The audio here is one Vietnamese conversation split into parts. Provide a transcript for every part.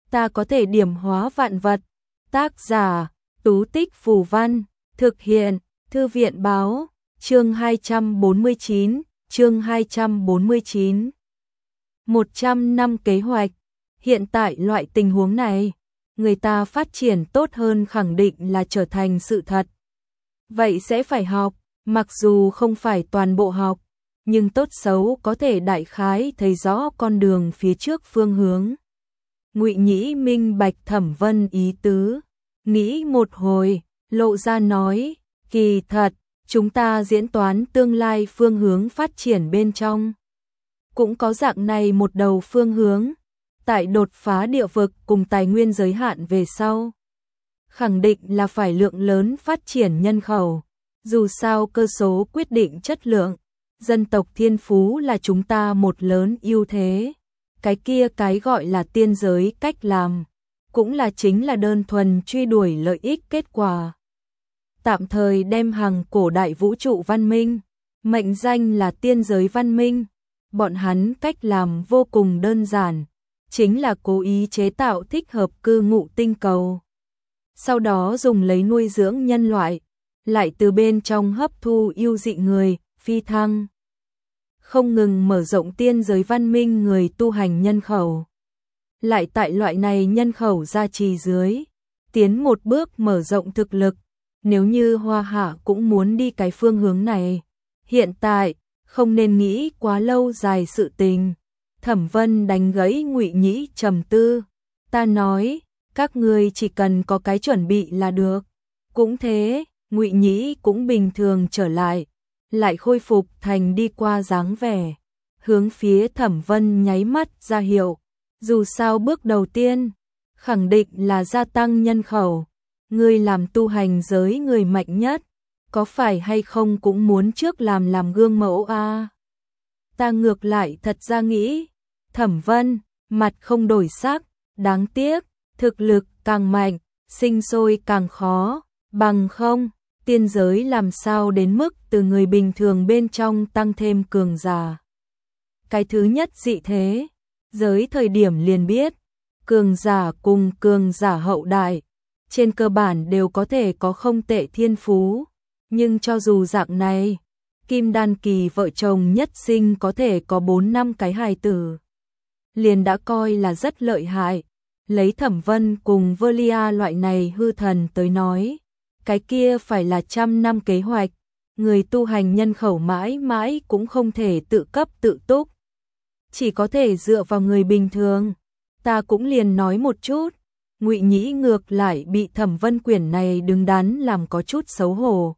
ta có thể điểm hóa vạn vật. Tác giả, Tú Tích Phù Văn, thực hiện, Thư viện Báo, chương 249, chương 249. 100 năm kế hoạch. Hiện tại loại tình huống này, người ta phát triển tốt hơn khẳng định là trở thành sự thật. Vậy sẽ phải học, mặc dù không phải toàn bộ học, nhưng tốt xấu có thể đại khái thấy rõ con đường phía trước phương hướng. Ngụy Nhĩ minh bạch Thẩm Vân ý tứ, nghĩ một hồi, lộ ra nói, kỳ thật, chúng ta diễn toán tương lai phương hướng phát triển bên trong. Cũng có dạng này một đầu phương hướng, tại đột phá địa vực cùng tài nguyên giới hạn về sau. Khẳng định là phải lượng lớn phát triển nhân khẩu, dù sao cơ số quyết định chất lượng, dân tộc thiên phú là chúng ta một lớn ưu thế. Cái kia cái gọi là tiên giới cách làm, cũng là chính là đơn thuần truy đuổi lợi ích kết quả. Tạm thời đem hàng cổ đại vũ trụ văn minh, mệnh danh là tiên giới văn minh, bọn hắn cách làm vô cùng đơn giản, chính là cố ý chế tạo thích hợp cư ngụ tinh cầu. Sau đó dùng lấy nuôi dưỡng nhân loại, lại từ bên trong hấp thu yêu dị người, phi thăng. Không ngừng mở rộng tiên giới văn minh người tu hành nhân khẩu. Lại tại loại này nhân khẩu gia trì dưới, tiến một bước mở rộng thực lực, nếu như Hoa Hạ cũng muốn đi cái phương hướng này. Hiện tại, không nên nghĩ quá lâu dài sự tình. Thẩm Vân đánh gãy Ngụy Nhĩ trầm tư. Ta nói, các ngươi chỉ cần có cái chuẩn bị là được. Cũng thế, Ngụy Nhĩ cũng bình thường trở lại khôi phục thành đi qua dáng vẻ. Hướng phía Thẩm Vân nháy mắt ra hiệu. Dù sao bước đầu tiên, khẳng định là gia tăng nhân khẩu. Ngươi làm tu hành giới người mạnh nhất, có phải hay không cũng muốn trước làm gương mẫu a? Ta ngược lại thật ra nghĩ, Thẩm Vân, mặt không đổi sắc, đáng tiếc, thực lực càng mạnh, sinh sôi càng khó, bằng không, tiên giới làm sao đến mức từ người bình thường bên trong tăng thêm cường giả. Cái thứ nhất dị thế, giới thời điểm liền biết, cường giả cùng cường giả hậu đại, trên cơ bản đều có thể có không tệ thiên phú, nhưng cho dù dạng này, kim đan kỳ vợ chồng nhất sinh có thể có 4-5 cái hài tử, liền đã coi là rất lợi hại. Lấy Thẩm Vân cùng Velia loại này hư thần tới nói, cái kia phải là 100 năm kế hoạch, người tu hành nhân khẩu mãi mãi cũng không thể tự cấp tự túc, chỉ có thể dựa vào người bình thường. Ta cũng liền nói một chút. Ngụy Nhĩ ngược lại bị Thẩm Vân quyển này đứng đắn làm có chút xấu hổ.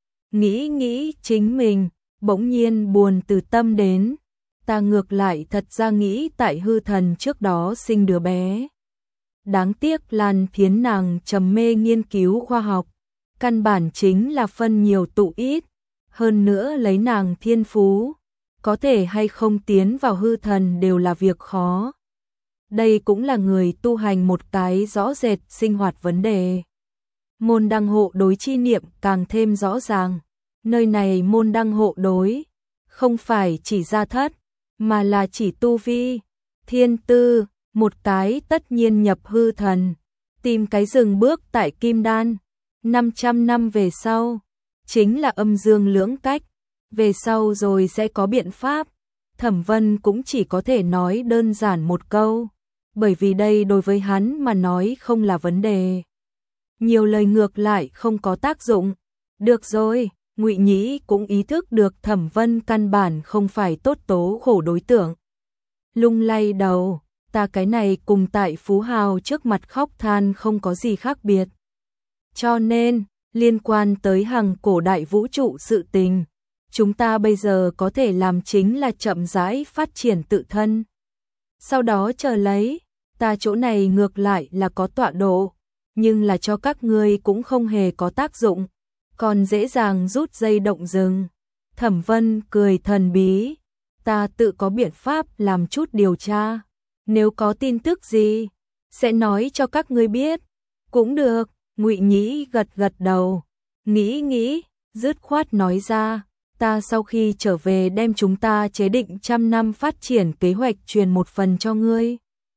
Nghĩ chính mình, bỗng nhiên buồn từ tâm đến. Ta ngược lại thật ra nghĩ tại hư thần trước đó sinh đứa bé. Đáng tiếc Lan Thiến nàng trầm mê nghiên cứu khoa học, căn bản chính là phân nhiều tụ ít, hơn nữa lấy nàng thiên phú, có thể hay không tiến vào hư thần đều là việc khó. Đây cũng là người tu hành một cái rõ rệt sinh hoạt vấn đề. Môn đăng hộ đối chi niệm càng thêm rõ ràng. Nơi này môn đăng hộ đối, không phải chỉ gia thất, mà là chỉ tu vi, thiên tư, một cái tất nhiên nhập hư thần. Tìm cái dừng bước tại kim đan, 500 năm về sau, chính là âm dương lưỡng cách, về sau rồi sẽ có biện pháp. Thẩm Vân cũng chỉ có thể nói đơn giản một câu, bởi vì đây đối với hắn mà nói không là vấn đề. Nhiều lời ngược lại không có tác dụng. Được rồi, Ngụy Nhĩ cũng ý thức được Thẩm Vân căn bản không phải tốt tố khổ đối tượng. Lung lay đầu, ta cái này cùng tại phú hào trước mặt khóc than không có gì khác biệt. Cho nên, liên quan tới hàng cổ đại vũ trụ sự tình, chúng ta bây giờ có thể làm chính là chậm rãi phát triển tự thân. Sau đó chờ lấy, ta chỗ này ngược lại là có tọa độ, nhưng là cho các ngươi cũng không hề có tác dụng, còn dễ dàng rút dây động rừng. Thẩm Vân cười thần bí, ta tự có biện pháp làm chút điều tra, nếu có tin tức gì, sẽ nói cho các ngươi biết. Cũng được, Ngụy Nhĩ gật đầu, nghĩ, dứt khoát nói ra, ta sau khi trở về đem chúng ta chế định 100 năm phát triển kế hoạch truyền một phần cho ngươi.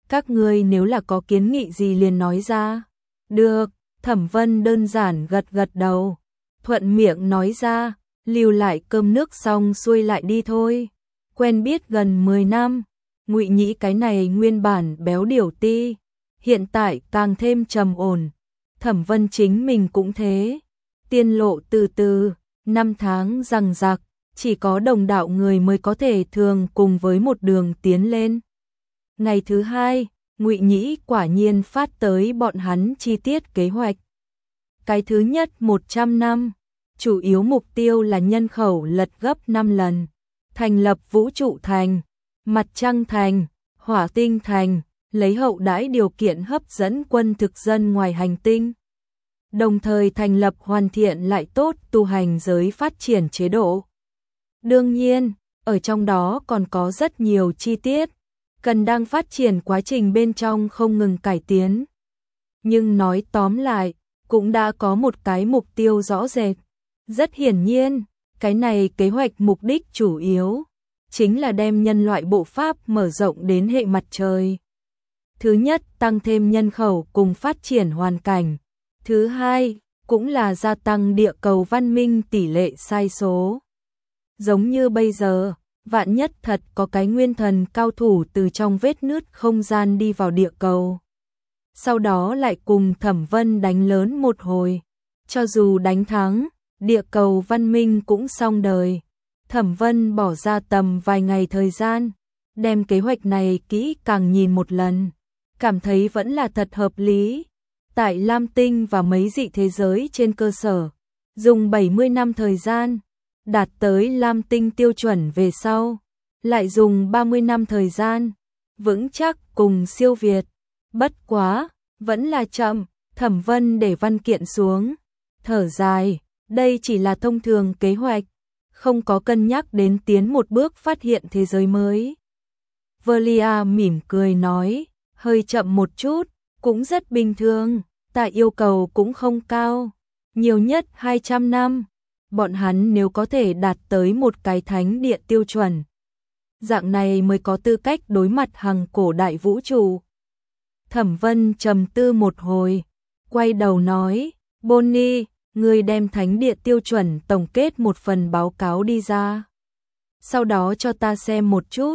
các ngươi nếu là có kiến nghị gì liền nói ra. Được, Thẩm Vân đơn giản gật gật đầu, thuận miệng nói ra, lưu lại cơm nước xong xuôi lại đi thôi. Quen biết gần 10 năm, Ngụy Nhĩ cái này nguyên bản béo điểu ti, hiện tại càng thêm trầm ổn. Thẩm Vân chính mình cũng thế, tiên lộ từ từ, năm tháng rằng rặc, chỉ có đồng đạo người mới có thể thường cùng với một đường tiến lên. Ngày thứ hai, Ngụy Nhĩ quả nhiên phát tới bọn hắn chi tiết kế hoạch. Cái thứ nhất 100 năm, chủ yếu mục tiêu là nhân khẩu lật gấp 5 lần, thành lập vũ trụ thành, mặt trăng thành, hỏa tinh thành, lấy hậu đãi điều kiện hấp dẫn quân thực dân ngoài hành tinh. Đồng thời thành lập hoàn thiện lại tốt tu hành giới phát triển chế độ. Đương nhiên, ở trong đó còn có rất nhiều chi tiết, cần đang phát triển quá trình bên trong không ngừng cải tiến. Nhưng nói tóm lại, cũng đã có một cái mục tiêu rõ rệt. Rất hiển nhiên, cái này kế hoạch mục đích chủ yếu chính là đem nhân loại bộ pháp mở rộng đến hệ mặt trời. Thứ nhất, tăng thêm nhân khẩu cùng phát triển hoàn cảnh. Thứ hai, cũng là gia tăng địa cầu văn minh tỷ lệ sai số. Giống như bây giờ, vạn nhất thật có cái nguyên thần cao thủ từ trong vết nứt không gian đi vào địa cầu. Sau đó lại cùng Thẩm Vân đánh lớn một hồi. Cho dù đánh thắng, địa cầu văn minh cũng xong đời. Thẩm Vân bỏ ra tầm vài ngày thời gian, đem kế hoạch này kỹ càng nhìn một lần, cảm thấy vẫn là thật hợp lý. Tại Lam Tinh và mấy dị thế giới trên cơ sở, dùng 70 năm thời gian, đạt tới Lam Tinh tiêu chuẩn về sau, lại dùng 30 năm thời gian, vững chắc cùng siêu việt. Bất quá, vẫn là chậm, Thẩm Vân để văn kiện xuống, thở dài, đây chỉ là thông thường kế hoạch, không có cân nhắc đến tiến một bước phát hiện thế giới mới. Velia mỉm cười nói, hơi chậm một chút, cũng rất bình thường, ta yêu cầu cũng không cao, nhiều nhất 200 năm. Bọn hắn nếu có thể đạt tới một cái thánh địa tiêu chuẩn, dạng này mới có tư cách đối mặt hằng cổ đại vũ trụ. Thẩm Vân trầm tư một hồi, quay đầu nói, Bonnie, ngươi đem thánh địa tiêu chuẩn tổng kết một phần báo cáo đi ra. Sau đó cho ta xem một chút,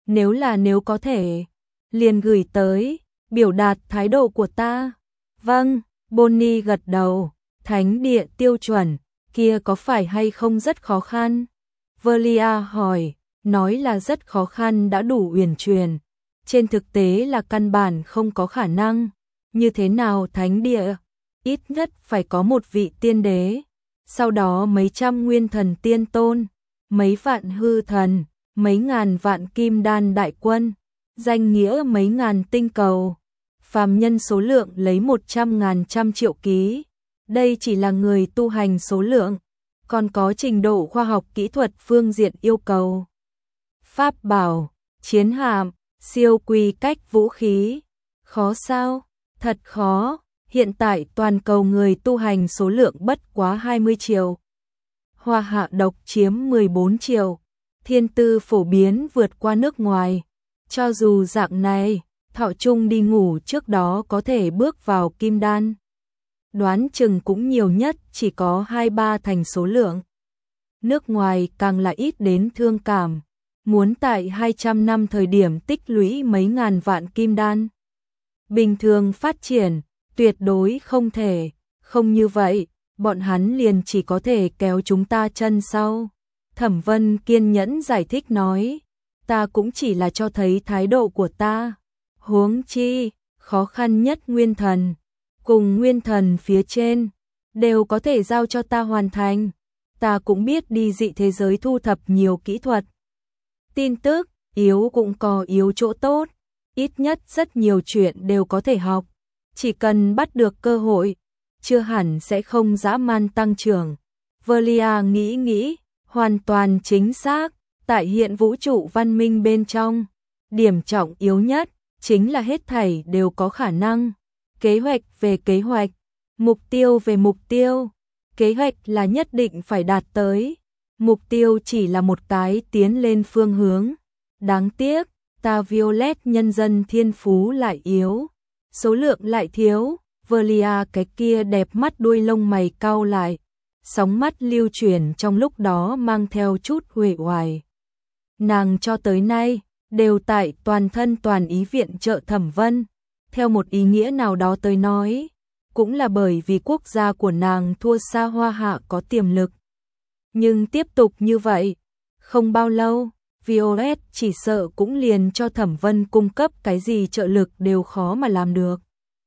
nếu có thể, liền gửi tới, biểu đạt thái độ của ta. Vâng, Bonnie gật đầu, thánh địa tiêu chuẩn, kia có phải hay không rất khó khăn? Velia hỏi, nói là rất khó khăn đã đủ uyển chuyển, trên thực tế là căn bản không có khả năng. Như thế nào thánh địa? Ít nhất phải có một vị tiên đế, sau đó mấy trăm nguyên thần tiên tôn, mấy vạn hư thần, mấy ngàn vạn kim đan đại quân, danh nghĩa mấy ngàn tinh cầu, phàm nhân số lượng lấy 100.000 trăm triệu ký. Đây chỉ là người tu hành số lượng, còn có trình độ khoa học kỹ thuật phương diện yêu cầu. Pháp bảo, chiến hạm, siêu quy cách vũ khí. Khó sao? Thật khó. Hiện tại toàn cầu người tu hành số lượng bất quá 20 triệu. Hoa hạ độc chiếm 14 triệu. Thiên tư phổ biến vượt qua nước ngoài. Cho dù dạng này, Thọ Trung đi ngủ trước đó có thể bước vào kim đan. Đoán chừng cũng nhiều nhất chỉ có 2-3 thành số lượng. Nước ngoài càng là ít đến thương cảm. Muốn tại 200 năm thời điểm tích lũy mấy ngàn vạn kim đan. Bình thường phát triển, tuyệt đối không thể. Không như vậy, bọn hắn liền chỉ có thể kéo chúng ta chân sau. Thẩm Vân kiên nhẫn giải thích nói, ta cũng chỉ là cho thấy thái độ của ta. Huống chi, khó khăn nhất nguyên thần, cùng nguyên thần phía trên, đều có thể giao cho ta hoàn thành. Ta cũng biết đi dị thế giới thu thập nhiều kỹ thuật. Tin tức, yếu cũng có yếu chỗ tốt, ít nhất rất nhiều chuyện đều có thể học. Chỉ cần bắt được cơ hội, chưa hẳn sẽ không dã man tăng trưởng. Velia nghĩ, hoàn toàn chính xác, tại hiện vũ trụ văn minh bên trong, điểm trọng yếu nhất chính là hết thảy đều có khả năng. Kế hoạch về kế hoạch, mục tiêu về mục tiêu. Kế hoạch là nhất định phải đạt tới, mục tiêu chỉ là một cái tiến lên phương hướng. Đáng tiếc, ta Violet nhân dân thiên phú lại yếu, số lượng lại thiếu. Velia cái kia đẹp mắt đuôi lông mày cau lại, sóng mắt lưu chuyển trong lúc đó mang theo chút uể oải. Nàng cho tới nay đều tại toàn thân toàn ý viện trợ Thẩm Vân, theo một ý nghĩa nào đó tới nói, cũng là bởi vì quốc gia của nàng thua xa Hoa Hạ có tiềm lực. Nhưng tiếp tục như vậy, không bao lâu, Violet chỉ sợ cũng liền cho Thẩm Vân cung cấp cái gì trợ lực đều khó mà làm được.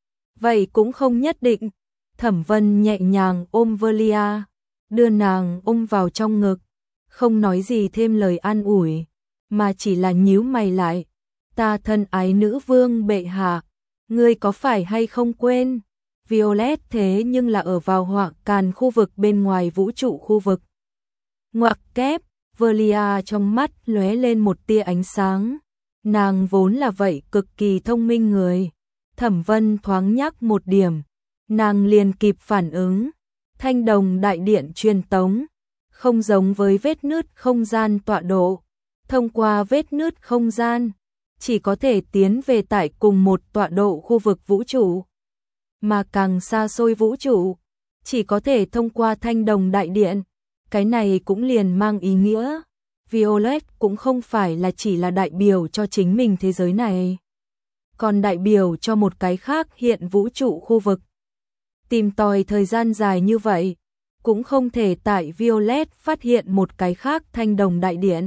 Vậy cũng không nhất định. Thẩm Vân nhẹ nhàng ôm Velia, đưa nàng ôm vào trong ngực, không nói gì thêm lời an ủi, mà chỉ là nhíu mày lại. Ta thân ái nữ vương bệ hạ, ngươi có phải hay không quên? Violet thế nhưng là ở vào Họa Càn khu vực bên ngoài vũ trụ khu vực. Ngoặc kép, Velia trong mắt lóe lên một tia ánh sáng. Nàng vốn là vậy cực kỳ thông minh người. Thẩm Vân thoáng nhắc một điểm, nàng liền kịp phản ứng. Thanh đồng đại điện truyền tống, không giống với vết nứt không gian tọa độ. Thông qua vết nứt không gian, chỉ có thể tiến về tại cùng một tọa độ khu vực vũ trụ. Mà càng xa xôi vũ trụ, chỉ có thể thông qua thanh đồng đại điện. Cái này cũng liền mang ý nghĩa, Violet cũng không phải là chỉ là đại biểu cho chính mình thế giới này, còn đại biểu cho một cái khác hiện vũ trụ khu vực. Tìm tòi thời gian dài như vậy, cũng không thể tại Violet phát hiện một cái khác thanh đồng đại điện.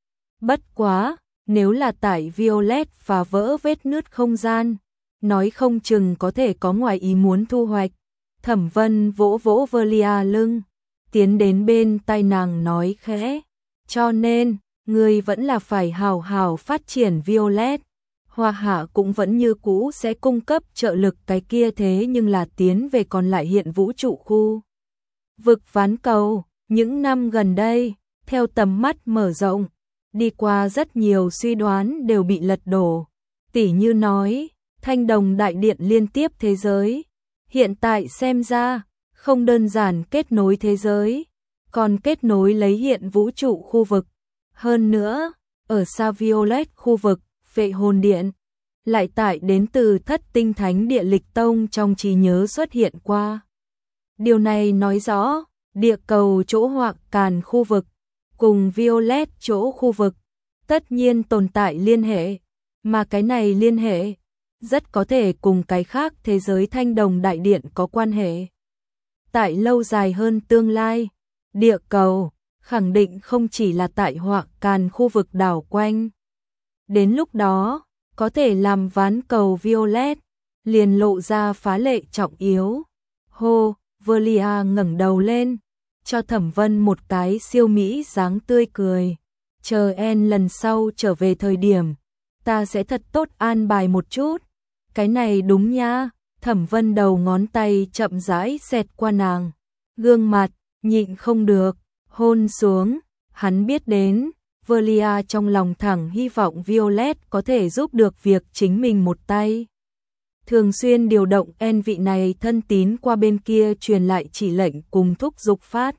Bất quá, nếu là tại Violet phá vỡ vết nứt không gian, nói không chừng có thể có ngoài ý muốn thu hoạch. Thẩm Vân vỗ vỗ Velia lưng, tiến đến bên tai nàng nói khẽ, cho nên, ngươi vẫn là phải hào hào phát triển Violet. Hoa Hạ cũng vẫn như cũ sẽ cung cấp trợ lực cái kia, thế nhưng là tiến về còn lại hiện vũ trụ khu vực ván cầu. Những năm gần đây, theo tầm mắt mở rộng, đi qua rất nhiều suy đoán đều bị lật đổ. Tỉ như nói, thanh đồng đại điện liên tiếp thế giới, hiện tại xem ra, không đơn giản kết nối thế giới, còn kết nối lấy hiện vũ trụ khu vực. Hơn nữa, ở xa Violet khu vực, Vệ hồn điện, lại tại đến từ Thất Tinh Thánh Địa Lịch Tông trong trí nhớ xuất hiện qua. Điều này nói rõ, địa cầu chỗ Họa Càn khu vực, cùng Violet chỗ khu vực, tất nhiên tồn tại liên hệ, mà cái này liên hệ, rất có thể cùng cái khác thế giới thanh đồng đại điện có quan hệ. Tại lâu dài hơn tương lai, địa cầu, khẳng định không chỉ là tại Họa Càn khu vực đảo quanh. Đến lúc đó, có thể làm ván cầu Violet, liền lộ ra phá lệ trọng yếu. Hô, Velia ngẩng đầu lên, cho Thẩm Vân một cái siêu mỹ dáng tươi cười. Chờ en lần sau trở về thời điểm, ta sẽ thật tốt an bài một chút. Cái này đúng nha. Thẩm Vân đầu ngón tay chậm rãi xẹt qua nàng gương mặt, nhịn không được, hôn xuống. Hắn biết đến, Velia trong lòng thẳng hy vọng Violet có thể giúp được việc chính mình một tay. Thường xuyên điều động en vị này thân tín qua bên kia truyền lại chỉ lệnh cùng thúc giục phát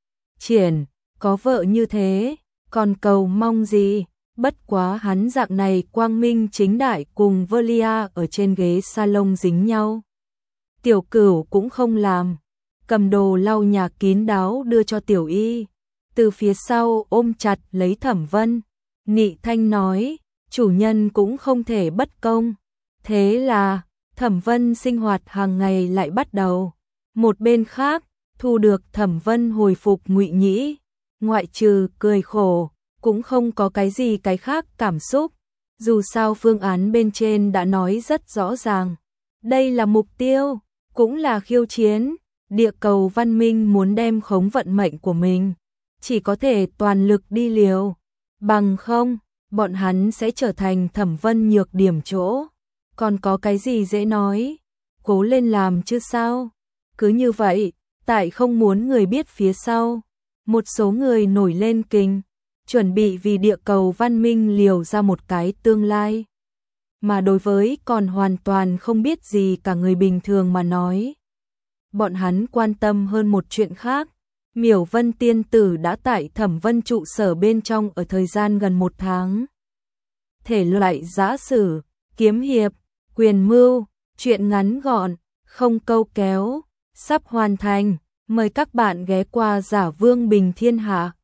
triển, có vợ như thế, còn cầu mong gì. Bất quá hắn dạng này quang minh chính đại cùng Velia ở trên ghế salon dính nhau. Tiểu Cửu cũng không làm, cầm đồ lau nhà kín đáo đưa cho Tiểu Y, từ phía sau ôm chặt lấy Thẩm Vân, nị thanh nói, chủ nhân cũng không thể bất công. Thế là, Thẩm Vân sinh hoạt hàng ngày lại bắt đầu. Một bên khác, thu được Thẩm Vân hồi phục Ngụy Nhĩ, ngoại trừ cười khổ, cũng không có cái gì cái khác cảm xúc. Dù sao phương án bên trên đã nói rất rõ ràng. Đây là mục tiêu, cũng là khiêu chiến. Địa cầu văn minh muốn đem khống vận mệnh của mình, chỉ có thể toàn lực đi liều. Bằng không, bọn hắn sẽ trở thành Thẩm Vân nhược điểm chỗ. Còn có cái gì dễ nói, cố lên làm chứ sao. Cứ như vậy, tại không muốn người biết phía sau, một số người nổi lên kình, chuẩn bị vì địa cầu văn minh liều ra một cái tương lai. Mà đối với còn hoàn toàn không biết gì cả người bình thường mà nói, bọn hắn quan tâm hơn một chuyện khác. Miểu Vân tiên tử đã tại Thẩm Vân trụ sở bên trong ở thời gian gần 1 tháng. thể loại giã sử, kiếm hiệp, quyền mưu, truyện ngắn gọn, không câu kéo, sắp hoàn thành. Mời các bạn ghé qua Giả Vương Bình Thiên Hạ.